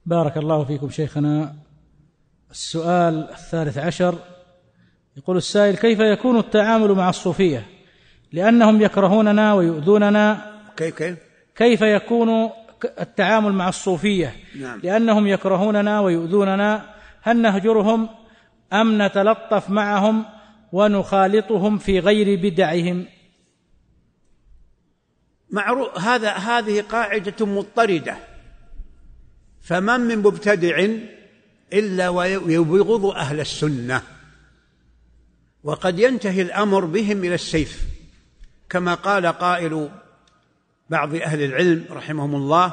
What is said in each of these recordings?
بارك الله فيكم شيخنا. السؤال 13 يقول السائل: كيف يكون التعامل مع الصوفية لأنهم يكرهوننا ويؤذوننا؟ كيف يكون التعامل مع الصوفية؟ نعم. لأنهم يكرهوننا ويؤذوننا، هل نهجرهم أم نتلطف معهم ونخالطهم في غير بدعهم؟ هذه قاعدة مضطردة، فمن من مبتدع إلا ويبغض أهل السنة، وقد ينتهي الأمر بهم إلى السيف، كما قال قائل بعض أهل العلم رحمهم الله: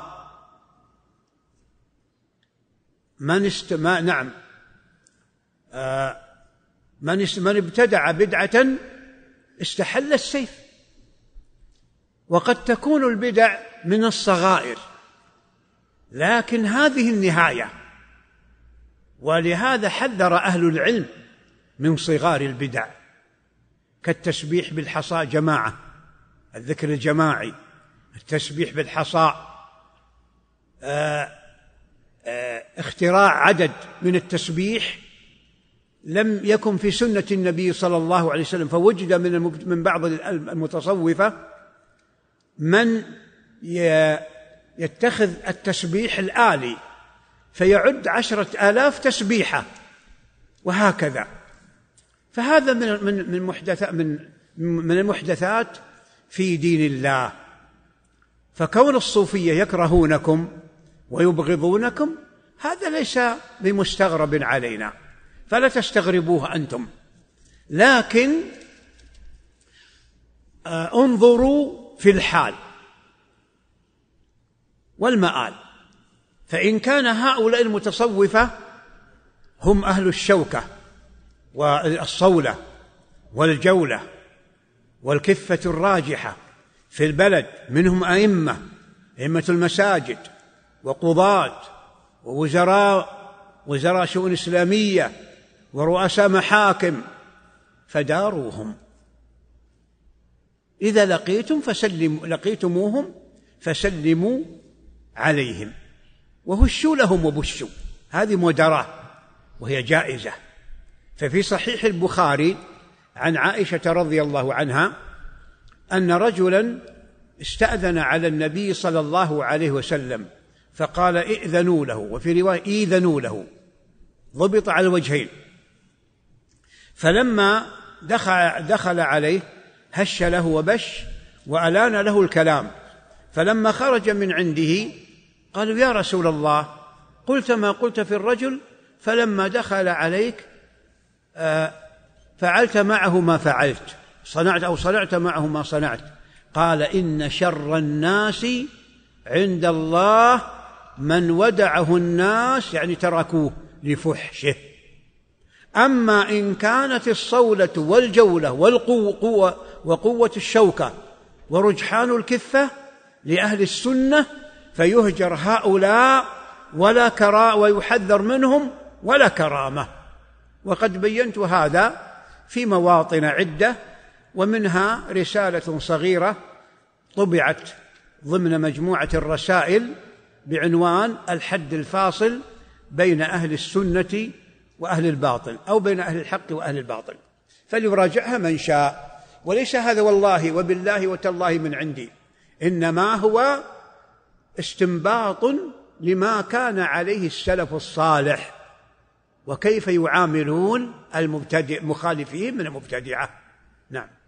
من ابتدع بدعة استحل السيف. وقد تكون البدع من الصغائر، لكن هذه النهاية، ولهذا حذر أهل العلم من صغار البدع، كالتسبيح بالحصى جماعة، الذكر الجماعي، التسبيح بالحصى، اختراع عدد من التسبيح لم يكن في سنة النبي صلى الله عليه وسلم، فوجد من بعض المتصوفة من يتخذ التسبيح الآلي فيعد 10,000 تسبيحة وهكذا. فهذا من المحدثات في دين الله. فكون الصوفية يكرهونكم ويبغضونكم هذا ليس بمستغرب علينا، فلا تستغربوه أنتم، لكن انظروا في الحال والمآل. فإن كان هؤلاء المتصوفة هم أهل الشوكة والصولة والجولة والكفة الراجحة في البلد، منهم أئمة المساجد وقضاة ووزراء شؤون إسلامية ورؤساء محاكم، فداروهم. إذا لقيتموهم فسلموا عليهم وهشوا لهم وبشوا، هذه مداراة وهي جائزة. ففي صحيح البخاري عن عائشة رضي الله عنها أن رجلا استأذن على النبي صلى الله عليه وسلم فقال: ائذنوا له، وفي رواية إيذنوا له، ضبط على الوجهين. فلما دخل عليه هش له وبش وألان له الكلام، فلما خرج من عنده قالوا: يا رسول الله، قلت ما قلت في الرجل، فلما دخل عليك فعلت معه ما فعلت، صنعت معه ما صنعت. قال: إن شر الناس عند الله من ودعه الناس، يعني تركوه لفحشه. أما إن كانت الصولة والجولة وقوة الشوكة ورجحان الكفة لأهل السنة فيهجر هؤلاء ويحذر منهم ولا كرامة. وقد بينت هذا في مواطن عدة، ومنها رسالة صغيرة طبعت ضمن مجموعة الرسائل بعنوان الحد الفاصل بين أهل السنة وأهل الباطل، أو بين أهل الحق وأهل الباطل، فليراجعها من شاء. وليس هذا والله وبالله وتالله من عندي، إنما هو استنباط لما كان عليه السلف الصالح وكيف يعاملون مخالفين من المبتدعة. نعم.